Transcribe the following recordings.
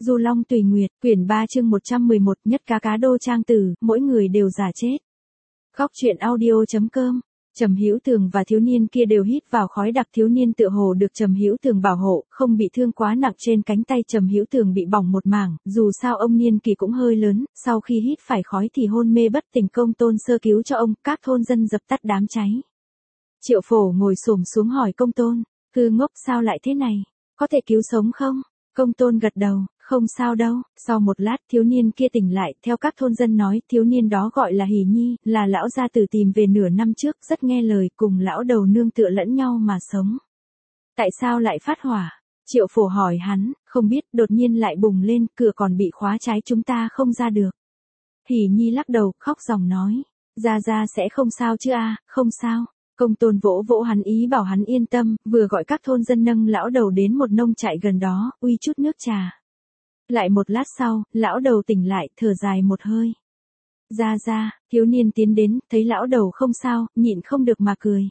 Du Long Tùy Nguyệt, quyển 3 chương 111, nhất cá đô trang tử, mỗi người đều già chết. Góc truyện audio.com. Trầm Hữu Tường và thiếu niên kia đều hít vào khói đặc, thiếu niên tựa hồ được Trầm Hữu Tường bảo hộ, không bị thương quá nặng, trên cánh tay Trầm Hữu Tường bị bỏng một mảng, dù sao ông niên kỳ cũng hơi lớn, sau khi hít phải khói thì hôn mê bất tỉnh, Công Tôn sơ cứu cho ông, các thôn dân dập tắt đám cháy. Triệu Phổ ngồi xổm xuống hỏi Công Tôn, "Cư ngốc sao lại thế này, có thể cứu sống không?" Công Tôn gật đầu, "Không sao đâu." Sau một lát thiếu niên kia tỉnh lại, theo các thôn dân nói, thiếu niên đó gọi là Hỷ Nhi, là lão gia tử tìm về nửa năm trước, rất nghe lời, cùng lão đầu nương tựa lẫn nhau mà sống. Tại sao lại phát hỏa? Triệu Phổ hỏi hắn, không biết, đột nhiên lại bùng lên, cửa còn bị khóa trái, chúng ta không ra được. Hỷ Nhi lắc đầu, khóc ròng nói, ra sẽ không sao chứ a, không sao. Công Tôn vỗ vỗ hắn ý bảo hắn yên tâm, vừa gọi các thôn dân nâng lão đầu đến một nông trại gần đó, uy chút nước trà. Lại một lát sau, lão đầu tỉnh lại, thở dài một hơi. Ra, thiếu niên tiến đến, thấy lão đầu không sao, nhịn không được mà cười.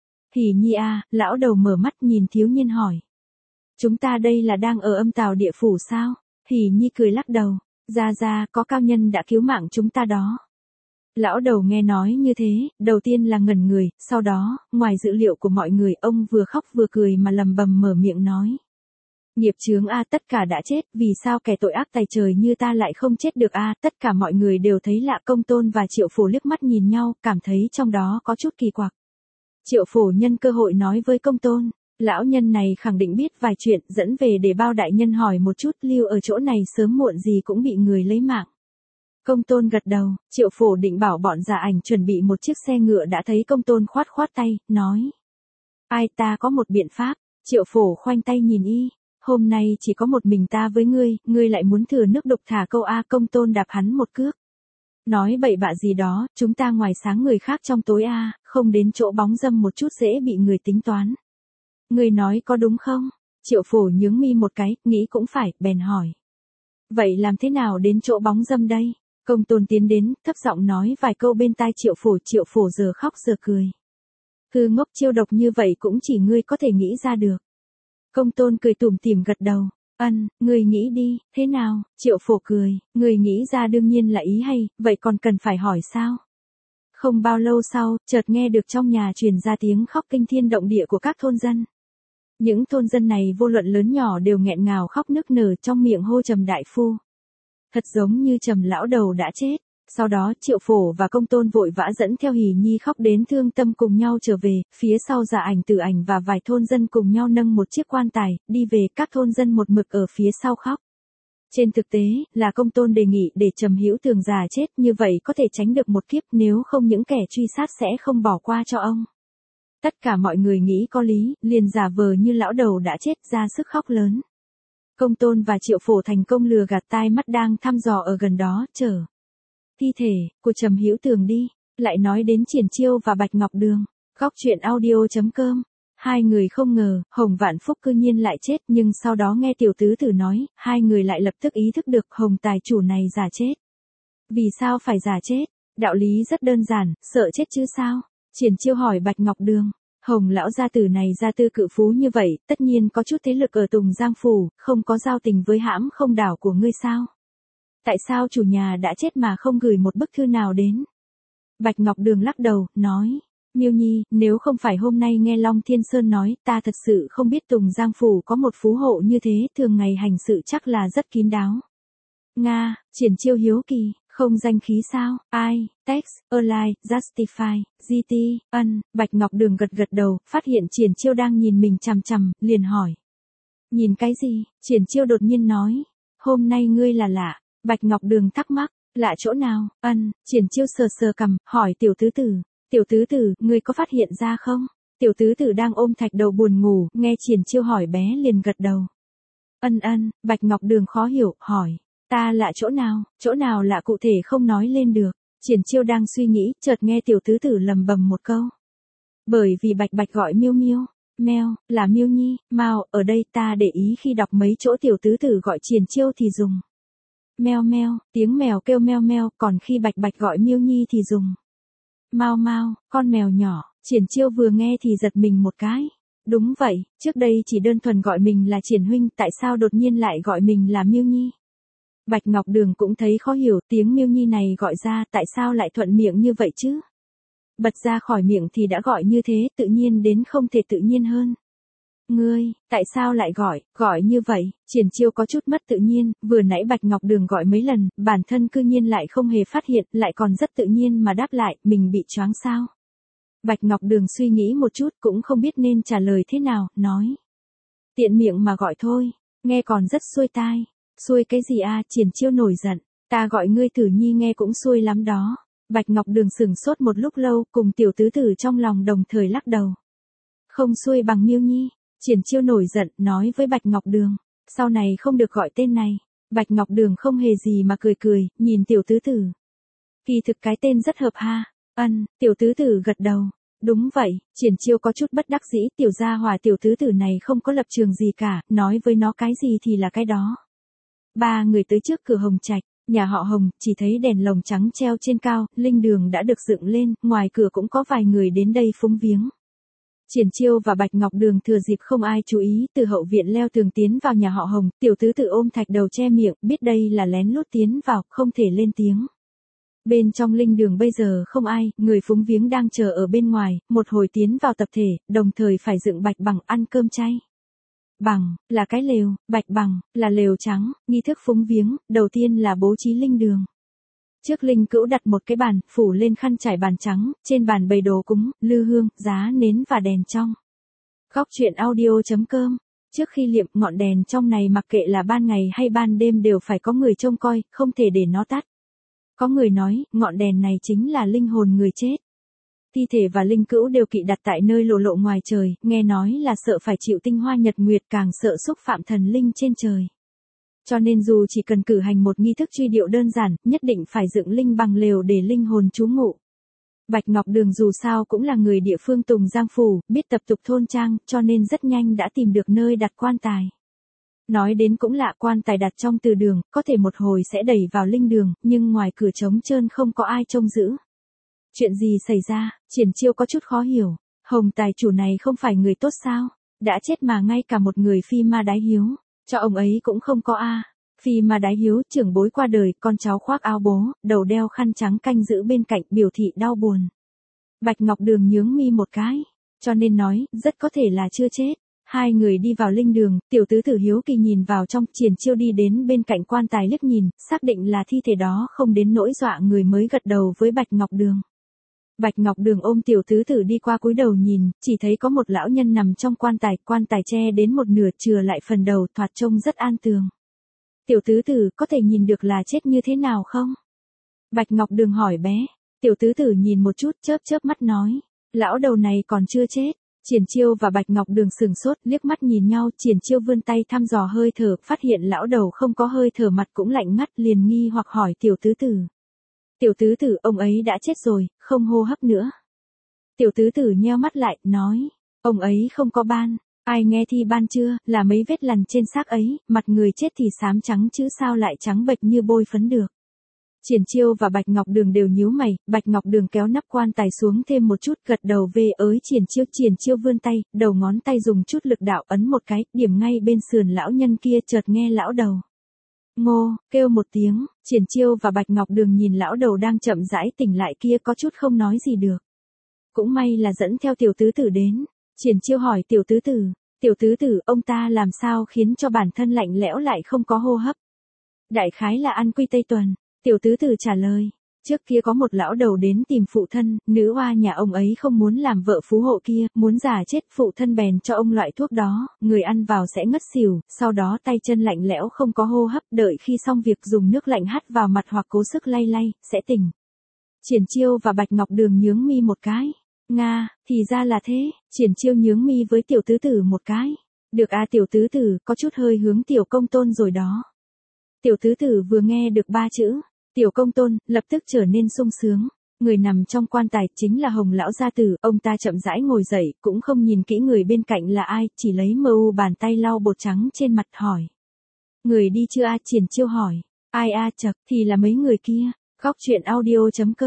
Hỷ Nhi a, lão đầu mở mắt nhìn thiếu niên hỏi. Chúng ta đây là đang ở âm tào địa phủ sao? Hỷ Nhi cười lắc đầu, ra, có cao nhân đã cứu mạng chúng ta đó. Lão đầu nghe nói như thế, đầu tiên là ngẩn người, sau đó, ngoài dự liệu của mọi người, ông vừa khóc vừa cười mà lầm bầm mở miệng nói. Nghiệp chướng a, tất cả đã chết, vì sao kẻ tội ác tày trời như ta lại không chết được a? Tất cả mọi người đều thấy lạ. Công Tôn và Triệu Phổ liếc mắt nhìn nhau, cảm thấy trong đó có chút kỳ quặc. Triệu Phổ nhân cơ hội nói với Công Tôn, lão nhân này khẳng định biết vài chuyện, dẫn về để bao đại nhân hỏi một chút, lưu ở chỗ này sớm muộn gì cũng bị người lấy mạng. Công Tôn gật đầu, Triệu Phổ định bảo bọn Giả Ảnh chuẩn bị một chiếc xe ngựa, đã thấy Công Tôn khoát tay, nói. Ai, ta có một biện pháp. Triệu Phổ khoanh tay nhìn y, hôm nay chỉ có một mình ta với ngươi lại muốn thừa nước đục thả câu a? Công Tôn đạp hắn một cước. Nói bậy bạ gì đó, chúng ta ngoài sáng người khác trong tối a, không đến chỗ bóng dâm một chút dễ bị người tính toán. Ngươi nói có đúng không? Triệu Phổ nhướng mi một cái, nghĩ cũng phải, bèn hỏi. Vậy làm thế nào đến chỗ bóng dâm đây? Công Tôn tiến đến, thấp giọng nói vài câu bên tai Triệu Phổ giờ khóc giờ cười. Hư ngốc, chiêu độc như vậy cũng chỉ ngươi có thể nghĩ ra được. Công Tôn cười tủm tỉm gật đầu, ngươi nghĩ đi, thế nào? Triệu Phổ cười, ngươi nghĩ ra đương nhiên là ý hay, vậy còn cần phải hỏi sao? Không bao lâu sau, chợt nghe được trong nhà truyền ra tiếng khóc kinh thiên động địa của các thôn dân. Những thôn dân này vô luận lớn nhỏ đều nghẹn ngào khóc nức nở, trong miệng hô Trầm đại phu. Thật giống như Trầm lão đầu đã chết. Sau đó Triệu Phổ và Công Tôn vội vã dẫn theo Hỷ Nhi khóc đến thương tâm cùng nhau trở về, phía sau Giả Ảnh, Tử Ảnh và vài thôn dân cùng nhau nâng một chiếc quan tài, đi về, các thôn dân một mực ở phía sau khóc. Trên thực tế, là Công Tôn đề nghị để Trầm Hữu Tường già chết, như vậy có thể tránh được một kiếp, nếu không những kẻ truy sát sẽ không bỏ qua cho ông. Tất cả mọi người nghĩ có lý, liền giả vờ như lão đầu đã chết, ra sức khóc lớn. Công Tôn và Triệu Phổ thành công lừa gạt tai mắt đang thăm dò ở gần đó, chở thi thể của Trầm Hữu Tường đi. Lại nói đến Triển Chiêu và Bạch Ngọc Đường. Góc truyện audio.com. Hai người không ngờ, Hồng Vạn Phúc cư nhiên lại chết, nhưng sau đó nghe tiểu tứ tử nói, hai người lại lập tức ý thức được Hồng tài chủ này giả chết. Vì sao phải giả chết? Đạo lý rất đơn giản, sợ chết chứ sao? Triển Chiêu hỏi Bạch Ngọc Đường. Hồng lão gia tử này gia tư cự phú như vậy, tất nhiên có chút thế lực ở Tùng Giang Phủ, không có giao tình với hãm không đảo của ngươi sao? Tại sao chủ nhà đã chết mà không gửi một bức thư nào đến? Bạch Ngọc Đường lắc đầu, nói. Miêu Nhi, nếu không phải hôm nay nghe Long Thiên Sơn nói, ta thật sự không biết Tùng Giang Phủ có một phú hộ như thế, thường ngày hành sự chắc là rất kín đáo. Nga, Triển Chiêu hiếu kỳ, không danh khí sao? Ai, Text, Align, Justify, GT, Bạch Ngọc Đường gật đầu, phát hiện Triển Chiêu đang nhìn mình chằm chằm, liền hỏi. Nhìn cái gì? Triển Chiêu đột nhiên nói. Hôm nay ngươi là lạ. Bạch Ngọc Đường thắc mắc, lạ chỗ nào? Triển Chiêu sờ cằm, hỏi tiểu tứ tử. Tiểu tứ tử, ngươi có phát hiện ra không? Tiểu tứ tử đang ôm thạch đầu buồn ngủ, nghe Triển Chiêu hỏi bé liền gật đầu. Bạch Ngọc Đường khó hiểu, hỏi. Ta lạ chỗ nào lạ cụ thể không nói lên được. Triển Chiêu đang suy nghĩ, chợt nghe tiểu tứ tử lầm bầm một câu. Bởi vì Bạch gọi Miêu Miêu. Mèo, là Miêu Nhi, Mao, ở đây ta để ý khi đọc mấy chỗ tiểu tứ tử gọi Triển Chiêu thì dùng. Meo meo, tiếng mèo kêu meo meo, còn khi Bạch gọi Miêu Nhi thì dùng. Mau, con mèo nhỏ. Triển Chiêu vừa nghe thì giật mình một cái. Đúng vậy, trước đây chỉ đơn thuần gọi mình là Triển huynh, tại sao đột nhiên lại gọi mình là Miêu Nhi? Bạch Ngọc Đường cũng thấy khó hiểu, tiếng Miêu Nhi này gọi ra tại sao lại thuận miệng như vậy chứ? Bật ra khỏi miệng thì đã gọi như thế, tự nhiên đến không thể tự nhiên hơn. Ngươi, tại sao lại gọi như vậy? Triển Chiêu có chút mất tự nhiên, vừa nãy Bạch Ngọc Đường gọi mấy lần, bản thân cư nhiên lại không hề phát hiện, lại còn rất tự nhiên mà đáp lại, mình bị choáng sao? Bạch Ngọc Đường suy nghĩ một chút cũng không biết nên trả lời thế nào, nói. Tiện miệng mà gọi thôi, nghe còn rất xuôi tai. Xuôi cái gì a? Triển Chiêu nổi giận, ta gọi ngươi Tử Nhi nghe cũng xuôi lắm đó. Bạch Ngọc Đường sững sốt một lúc lâu, cùng tiểu tứ tử trong lòng đồng thời lắc đầu. Không xuôi bằng Miêu Nhi. Triển Chiêu nổi giận, nói với Bạch Ngọc Đường, sau này không được gọi tên này. Bạch Ngọc Đường không hề gì mà cười, nhìn tiểu tứ tử. Kỳ thực cái tên rất hợp ha. Tiểu tứ tử gật đầu. Đúng vậy, Triển Chiêu có chút bất đắc dĩ, tiểu gia hỏa tiểu tứ tử này không có lập trường gì cả, nói với nó cái gì thì là cái đó. Ba người tới trước cửa Hồng Trạch, nhà họ Hồng, chỉ thấy đèn lồng trắng treo trên cao, linh đường đã được dựng lên, ngoài cửa cũng có vài người đến đây phúng viếng. Triển Chiêu và Bạch Ngọc Đường thừa dịp không ai chú ý, từ hậu viện leo tường tiến vào nhà họ Hồng, tiểu tứ tự ôm thạch đầu che miệng, biết đây là lén lút tiến vào, không thể lên tiếng. Bên trong linh đường bây giờ không ai, người phúng viếng đang chờ ở bên ngoài, một hồi tiến vào tập thể, đồng thời phải dựng bạch bằng ăn cơm chay. Bằng, là cái lều, bạch bằng, là lều trắng, nghi thức phúng viếng, đầu tiên là bố trí linh đường. Trước linh cữu đặt một cái bàn, phủ lên khăn trải bàn trắng, trên bàn bày đồ cúng, lư hương, giá nến và đèn trong. Góc truyện audio.com. Trước khi liệm ngọn đèn trong này mặc kệ là ban ngày hay ban đêm đều phải có người trông coi, không thể để nó tắt. Có người nói, ngọn đèn này chính là linh hồn người chết. Thi thể và linh cữu đều kỵ đặt tại nơi lộ lộ ngoài trời, nghe nói là sợ phải chịu tinh hoa nhật nguyệt, càng sợ xúc phạm thần linh trên trời. Cho nên dù chỉ cần cử hành một nghi thức truy điệu đơn giản, nhất định phải dựng linh bằng lều để linh hồn trú ngụ. Bạch Ngọc Đường dù sao cũng là người địa phương Tùng Giang Phủ, biết tập tục thôn trang, cho nên rất nhanh đã tìm được nơi đặt quan tài. Nói đến cũng lạ, quan tài đặt trong từ đường, có thể một hồi sẽ đẩy vào linh đường, nhưng ngoài cửa trống trơn không có ai trông giữ. Chuyện gì xảy ra? Triển Chiêu có chút khó hiểu. Hồng tài chủ này không phải người tốt sao? Đã chết mà ngay cả một người phi ma đái hiếu, cho ông ấy cũng không có a. Phi ma đái hiếu trưởng bối qua đời, con cháu khoác áo bố, đầu đeo khăn trắng canh giữ bên cạnh, biểu thị đau buồn. Bạch Ngọc Đường nhướng mi một cái, cho nên nói, rất có thể là chưa chết. Hai người đi vào linh đường, tiểu tứ tử hiếu kỳ nhìn vào trong, Triển Chiêu đi đến bên cạnh quan tài liếc nhìn, xác định là thi thể đó không đến nỗi dọa người mới gật đầu với Bạch Ngọc Đường. Bạch Ngọc Đường ôm tiểu tứ tử đi qua cúi đầu nhìn, chỉ thấy có một lão nhân nằm trong quan tài che đến một nửa, chừa lại phần đầu, thoạt trông rất an tường. Tiểu tứ tử có thể nhìn được là chết như thế nào không? Bạch Ngọc Đường hỏi bé. Tiểu tứ tử nhìn một chút, chớp mắt nói, lão đầu này còn chưa chết. Triển Chiêu và Bạch Ngọc Đường sững sốt, liếc mắt nhìn nhau, Triển Chiêu vươn tay thăm dò hơi thở, phát hiện lão đầu không có hơi thở, mặt cũng lạnh ngắt, liền nghi hoặc hỏi tiểu tứ tử. Tiểu tứ tử, ông ấy đã chết rồi, không hô hấp nữa. Tiểu tứ tử nheo mắt lại, nói, ông ấy không có ban. Ai nghe thi ban chưa, là mấy vết lằn trên xác ấy, mặt người chết thì xám trắng chứ sao lại trắng bệch như bôi phấn được. Triển Chiêu và Bạch Ngọc Đường đều nhíu mày, Bạch Ngọc Đường kéo nắp quan tài xuống thêm một chút, gật đầu về ới Triển Chiêu vươn tay, đầu ngón tay dùng chút lực đạo ấn một cái, điểm ngay bên sườn lão nhân kia, chợt nghe lão đầu. Ngô, kêu một tiếng, Triển Chiêu và Bạch Ngọc Đường nhìn lão đầu đang chậm rãi tỉnh lại kia có chút không nói gì được. Cũng may là dẫn theo tiểu tứ tử đến. Triển Chiêu hỏi tiểu tứ tử, ông ta làm sao khiến cho bản thân lạnh lẽo lại không có hô hấp? Đại khái là ăn quy Tây Tuần. Tiểu tứ tử trả lời, trước kia có một lão đầu đến tìm phụ thân, nữ oa nhà ông ấy không muốn làm vợ phú hộ kia, muốn giả chết, phụ thân bèn cho ông loại thuốc đó, người ăn vào sẽ ngất xỉu, sau đó tay chân lạnh lẽo không có hô hấp, đợi khi xong việc dùng nước lạnh hắt vào mặt hoặc cố sức lay, sẽ tỉnh. Triển Chiêu và Bạch Ngọc Đường nhướng mi một cái. Nga, thì ra là thế. Triển Chiêu nhướng mi với tiểu tứ tử một cái. Được à, tiểu tứ tử, có chút hơi hướng tiểu công tôn rồi đó. Tiểu tứ tử vừa nghe được ba chữ tiểu công tôn, lập tức trở nên sung sướng. Người nằm trong quan tài chính là Hồng lão gia tử, ông ta chậm rãi ngồi dậy, cũng không nhìn kỹ người bên cạnh là ai, chỉ lấy mờ u bàn tay lau bột trắng trên mặt hỏi. Người đi chưa a? Triển Chiêu hỏi. Ai a? Chậc, thì là mấy người kia. Góc truyện audio.com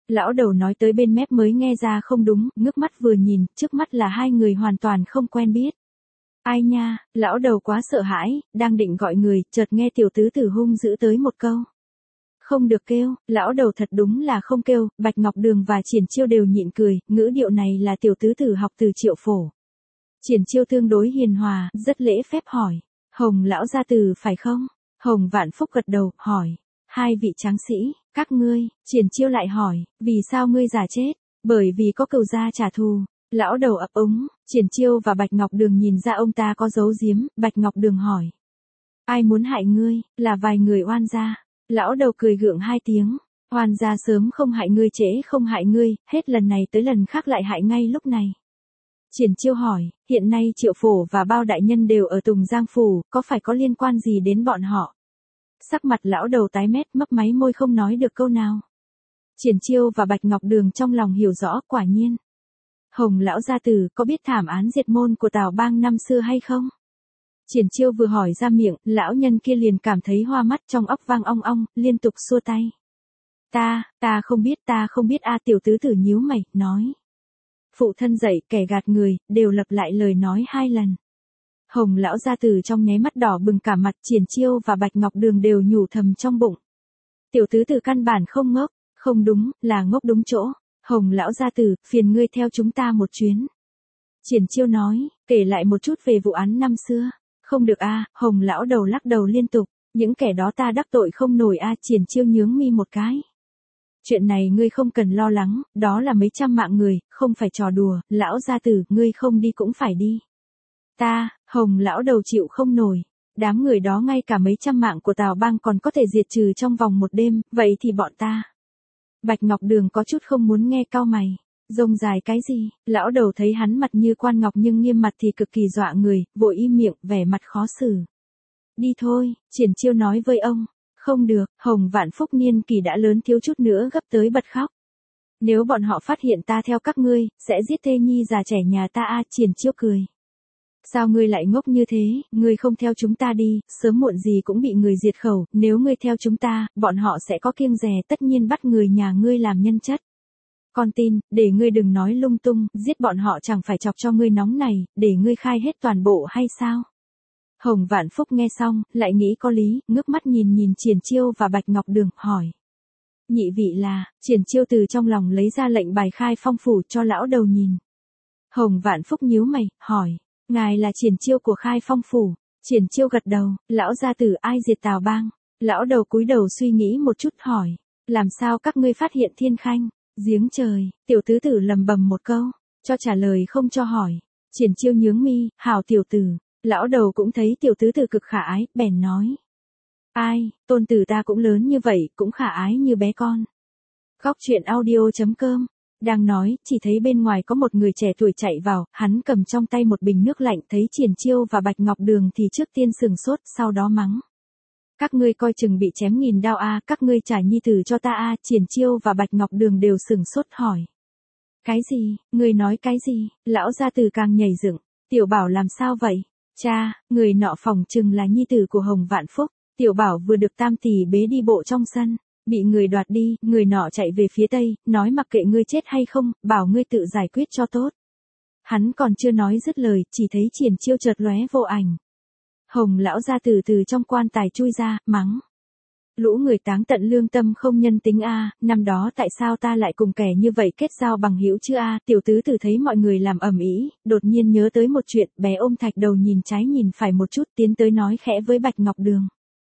Lão đầu nói tới bên mép mới nghe ra không đúng, ngước mắt vừa nhìn, trước mắt là hai người hoàn toàn không quen biết. Ai nha, lão đầu quá sợ hãi, đang định gọi người, chợt nghe tiểu tứ tử hung dữ tới một câu. Không được kêu, lão đầu thật đúng là không kêu, Bạch Ngọc Đường và Triển Chiêu đều nhịn cười, ngữ điệu này là tiểu tứ tử học từ Triệu Phổ. Triển Chiêu tương đối hiền hòa, rất lễ phép hỏi, Hồng lão gia tử phải không? Hồng Vạn Phúc gật đầu, hỏi, hai vị tráng sĩ, các ngươi, Triển Chiêu lại hỏi, vì sao ngươi giả chết? Bởi vì có cừu gia trả thù. Lão đầu ấp úng, Triển Chiêu và Bạch Ngọc Đường nhìn ra ông ta có giấu giếm, Bạch Ngọc Đường hỏi. Ai muốn hại ngươi, là vài người oan gia. Lão đầu cười gượng hai tiếng, oan gia sớm không hại ngươi trễ không hại ngươi, hết lần này tới lần khác lại hại ngay lúc này. Triển Chiêu hỏi, hiện nay Triệu Phổ và bao đại nhân đều ở Tùng Giang Phủ, có phải có liên quan gì đến bọn họ? Sắc mặt lão đầu tái mét mấp máy môi không nói được câu nào. Triển Chiêu và Bạch Ngọc Đường trong lòng hiểu rõ quả nhiên. Hồng lão gia tử có biết thảm án diệt môn của Tào Bang năm xưa hay không? Triển Chiêu vừa hỏi ra miệng, lão nhân kia liền cảm thấy hoa mắt trong óc vang ong ong, liên tục xua tay. Ta không biết a tiểu tứ tử nhíu mày, nói. Phụ thân dạy kẻ gạt người, đều lặp lại lời nói hai lần. Hồng lão gia tử trong nháy mắt đỏ bừng cả mặt, Triển Chiêu và Bạch Ngọc Đường đều nhủ thầm trong bụng. Tiểu tứ tử căn bản không ngốc, không đúng, là ngốc đúng chỗ. Hồng lão gia tử, phiền ngươi theo chúng ta một chuyến. Triển Chiêu nói, kể lại một chút về vụ án năm xưa. Không được a, Hồng lão đầu lắc đầu liên tục, những kẻ đó ta đắc tội không nổi a, Triển Chiêu nhướng mi một cái. Chuyện này ngươi không cần lo lắng, đó là mấy trăm mạng người, không phải trò đùa, lão gia tử, ngươi không đi cũng phải đi. Hồng lão đầu chịu không nổi, đám người đó ngay cả mấy trăm mạng của Tào Bang còn có thể diệt trừ trong vòng một đêm, vậy thì bọn ta. Bạch Ngọc Đường có chút không muốn nghe, cau mày. Rông dài cái gì? Lão đầu thấy hắn mặt như quan ngọc nhưng nghiêm mặt thì cực kỳ dọa người, vội im miệng, vẻ mặt khó xử. Đi thôi, Triển Chiêu nói với ông. Không được, Hồng Vạn Phúc niên kỷ đã lớn thiếu chút nữa gấp tới bật khóc. Nếu bọn họ phát hiện ta theo các ngươi, sẽ giết thê nhi già trẻ nhà ta a, Triển Chiêu cười. Sao ngươi lại ngốc như thế, ngươi không theo chúng ta đi, sớm muộn gì cũng bị người diệt khẩu, nếu ngươi theo chúng ta, bọn họ sẽ có kiêng dè tất nhiên bắt người nhà ngươi làm nhân chất. Con tin, để ngươi đừng nói lung tung, giết bọn họ chẳng phải chọc cho ngươi nóng này, để ngươi khai hết toàn bộ hay sao? Hồng Vạn Phúc nghe xong, lại nghĩ có lý, ngước mắt nhìn Triển Chiêu và Bạch Ngọc Đường, hỏi. Nhị vị là, Triển Chiêu từ trong lòng lấy ra lệnh bài khai phong phủ cho lão đầu nhìn. Hồng Vạn Phúc nhíu mày, hỏi. Ngài là Triển Chiêu của khai phong phủ. Triển Chiêu gật đầu, lão gia tử ai diệt Tào Bang? Lão đầu cúi đầu suy nghĩ một chút hỏi. Làm sao các ngươi phát hiện Thiên Khanh? Giếng trời, tiểu tứ tử lầm bầm một câu, cho trả lời không cho hỏi. Triển Chiêu nhướng mi, hảo tiểu tử. Lão đầu cũng thấy tiểu tứ tử cực khả ái, bèn nói. Ai, tôn tử ta cũng lớn như vậy, cũng khả ái như bé con. Góc truyện audio.com. Đang nói, chỉ thấy bên ngoài có một người trẻ tuổi chạy vào, hắn cầm trong tay một bình nước lạnh, thấy Triển Chiêu và Bạch Ngọc Đường thì trước tiên sừng sốt, sau đó mắng. Các ngươi coi chừng bị chém nghìn đao a, các ngươi trả nhi tử cho ta a, Triển Chiêu và Bạch Ngọc Đường đều sừng sốt hỏi. Cái gì, ngươi nói cái gì? Lão gia tử càng nhảy dựng, Tiểu Bảo làm sao vậy? Cha, người nọ phỏng chừng là nhi tử của Hồng Vạn Phúc. Tiểu Bảo vừa được tam tỷ bế đi bộ trong sân, bị người đoạt đi, người nọ chạy về phía tây, nói mặc kệ ngươi chết hay không, bảo ngươi tự giải quyết cho tốt. Hắn còn chưa nói dứt lời, chỉ thấy Triển Chiêu chợt lóe vô ảnh. Hồng lão gia tử từ trong quan tài chui ra, mắng. Lũ người táng tận lương tâm không nhân tính a, năm đó tại sao ta lại cùng kẻ như vậy kết giao bằng hữu chứ a, tiểu tứ tử thấy mọi người làm ầm ĩ, đột nhiên nhớ tới một chuyện, bé ôm thạch đầu nhìn trái nhìn phải một chút, tiến tới nói khẽ với Bạch Ngọc Đường.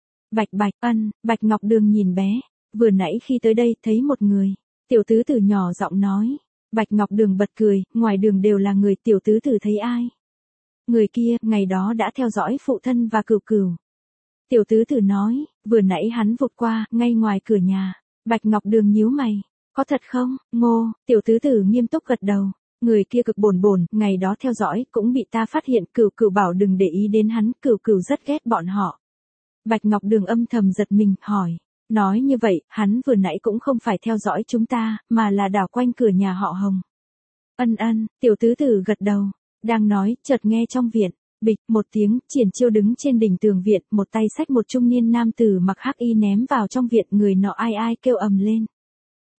Bạch Ngọc Đường nhìn bé, vừa nãy khi tới đây thấy một người, tiểu tứ tử nhỏ giọng nói. Bạch Ngọc Đường bật cười, ngoài đường đều là người, tiểu tứ tử thấy ai? Người kia, ngày đó đã theo dõi phụ thân và cừu cừu. Tiểu tứ tử nói, vừa nãy hắn vụt qua, ngay ngoài cửa nhà. Bạch Ngọc Đường nhíu mày. Có thật không, Ngô? Tiểu tứ tử nghiêm túc gật đầu. Người kia cực bồn, ngày đó theo dõi, cũng bị ta phát hiện, cừu cừu bảo đừng để ý đến hắn, cừu cừu rất ghét bọn họ. Bạch Ngọc Đường âm thầm giật mình, hỏi. Nói như vậy, hắn vừa nãy cũng không phải theo dõi chúng ta, mà là đảo quanh cửa nhà họ Hồng. Tiểu tứ tử gật đầu. Đang nói, chợt nghe trong viện. Bịch, một tiếng, Triển Chiêu đứng trên đỉnh tường viện, một tay xách một trung niên nam tử mặc hắc y ném vào trong viện, người nọ ai kêu ầm lên.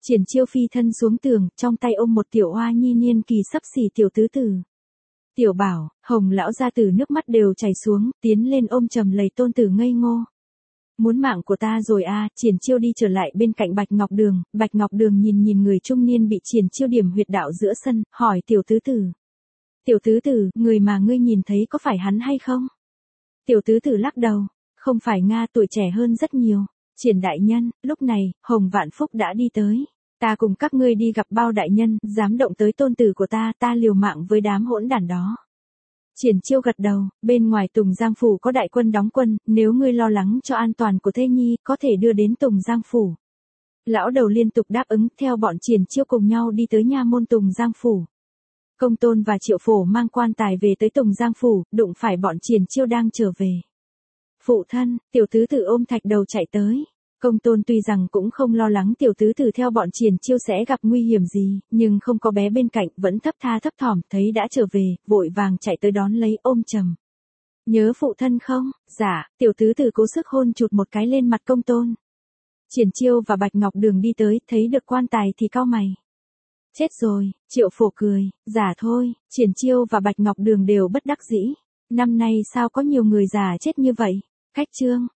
Triển Chiêu phi thân xuống tường, trong tay ôm một tiểu oa nhi niên kỳ xấp xỉ tiểu tứ tử. Tiểu Bảo, Hồng lão gia tử nước mắt đều chảy xuống, tiến lên ôm chầm lấy tôn tử ngây ngô. Muốn mạng của ta rồi a, Triển Chiêu đi trở lại bên cạnh Bạch Ngọc Đường nhìn người trung niên bị Triển Chiêu điểm huyệt đạo giữa sân, hỏi tiểu tứ tử. Tiểu tứ tử, người mà ngươi nhìn thấy có phải hắn hay không? Tiểu tứ tử lắc đầu, không phải Nga, tuổi trẻ hơn rất nhiều. Triển đại nhân, lúc này, Hồng Vạn Phúc đã đi tới. Ta cùng các ngươi đi gặp bao đại nhân, dám động tới tôn tử của ta liều mạng với đám hỗn đản đó. Triển Chiêu gật đầu, bên ngoài Tùng Giang Phủ có đại quân đóng quân, nếu ngươi lo lắng cho an toàn của thê nhi, có thể đưa đến Tùng Giang Phủ. Lão đầu liên tục đáp ứng, theo bọn Triển Chiêu cùng nhau đi tới nha môn Tùng Giang Phủ. Công Tôn và Triệu Phổ mang quan tài về tới Tùng Giang Phủ, đụng phải bọn Triển Chiêu đang trở về. Phụ thân, tiểu tứ tử ôm thạch đầu chạy tới. Công Tôn tuy rằng cũng không lo lắng tiểu tứ tử theo bọn Triển Chiêu sẽ gặp nguy hiểm gì, nhưng không có bé bên cạnh, vẫn thấp thỏm, thấy đã trở về, vội vàng chạy tới đón lấy ôm chầm. Nhớ phụ thân không? Dạ, tiểu tứ tử cố sức hôn chụt một cái lên mặt Công Tôn. Triển Chiêu và Bạch Ngọc Đường đi tới, thấy được quan tài thì cau mày. Chết rồi, Triệu Phổ cười, giả thôi, Triển Chiêu và Bạch Ngọc Đường đều bất đắc dĩ. Năm nay sao có nhiều người già chết như vậy? Khách trương,